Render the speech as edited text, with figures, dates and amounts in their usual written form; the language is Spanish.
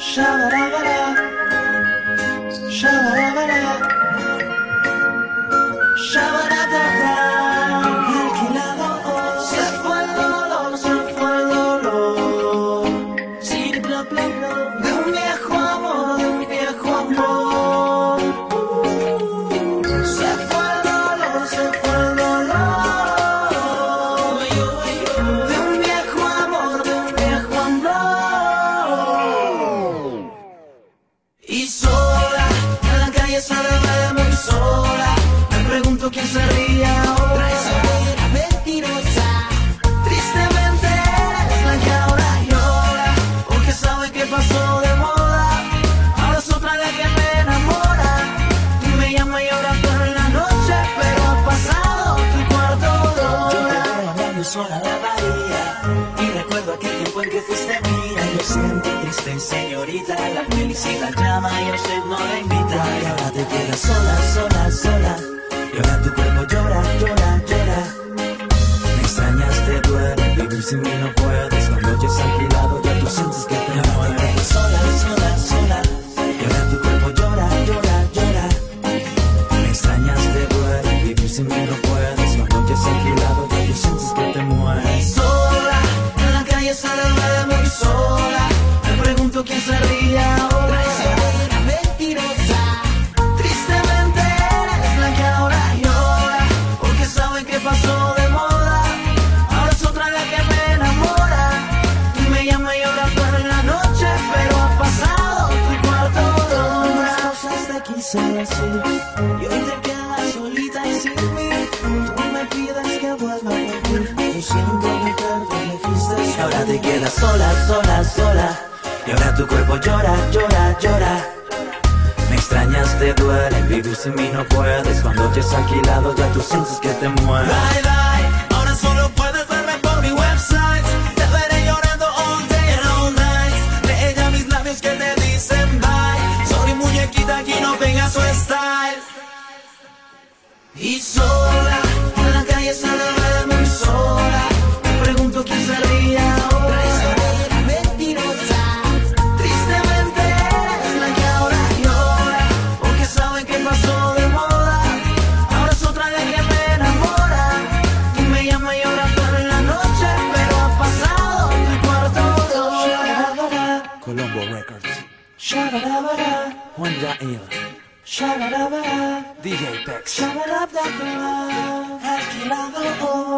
Shabarabara, shabarabara, shabarabara. Alquilado, se fue el dolor, se fue el dolor. City Club Blanco, de un viejo amor, de un viejo amor. Se fue el dolor, se fue el dolor. De un viejo amor, de un viejo amor. Y sola, en la calle se le ve muy sola. Me pregunto quién se ríe ahora. Esa negra mentirosa. Tristemente eres la que ahora llora, porque sabe que pasó de moda. Ahora es otra la que me enamora. Tú me llamas y lloras por la noche, pero ha pasado tu cuarto de hora. Yo te veo andando sola en la bahía y recuerdo aquel tiempo en que fuiste mía. Yo siento triste, señorita, la felicidad llama y a usted no la invita. Y ahora te quedas sola, sola, sola. Y ahora tu cuerpo llora, llora, llora. Me extrañas, te duele, vivir sin mí no puedes. Cuando ya has alquilado ya tú sientes que te mueres. Sola, sola, sola. Y ahora tu cuerpo llora, llora, llora. Me extrañas, te duele, vivir sin mí no puedes. Cuando ya has alquilado ya tú sientes que te mueres. Sola, en la calle se le ve muy sola. Me pregunto quién se ríe ahora. Esa negra mentirosa. Tristemente eres la que ahora llora, porque sabe que pasó de moda. Ahora es otra la que me enamora. Y me llama y llora por la noche, pero ha pasado tu cuarto de hora. Las cosas te quise decir y hoy te quedas solita y sin mí. Tú me pides que vuelva a ti. Yo siento que te elegiste. Y ahora te quedas sola, sola, sola. Y ahora tu cuerpo llora, llora, llora. Me extrañas, te duele, vivir sin mí no puedes. Cuando ya has alquilado ya tú sientes que te mueres. Bye, bye, ahora solo puedes verme por mi website. Te veré llorando all day and all night. De ella mis labios que te dicen bye. Sorry muñequita, aquí no pega su style. Y sola, en la calle se le ve muy sola. Me pregunto quién se ríe ahora. Esa negra mentirosa. Tristemente eres la que ahora llora, porque sabe que pasó de moda. Ahora es otra la que me enamora. Y me llama y llora por la noche, pero ha pasado tu cuarto de hora. Colombo Records, Shabarabara, Juan Yair, shabarabara, DJ Pex. shabarabara, alquilado.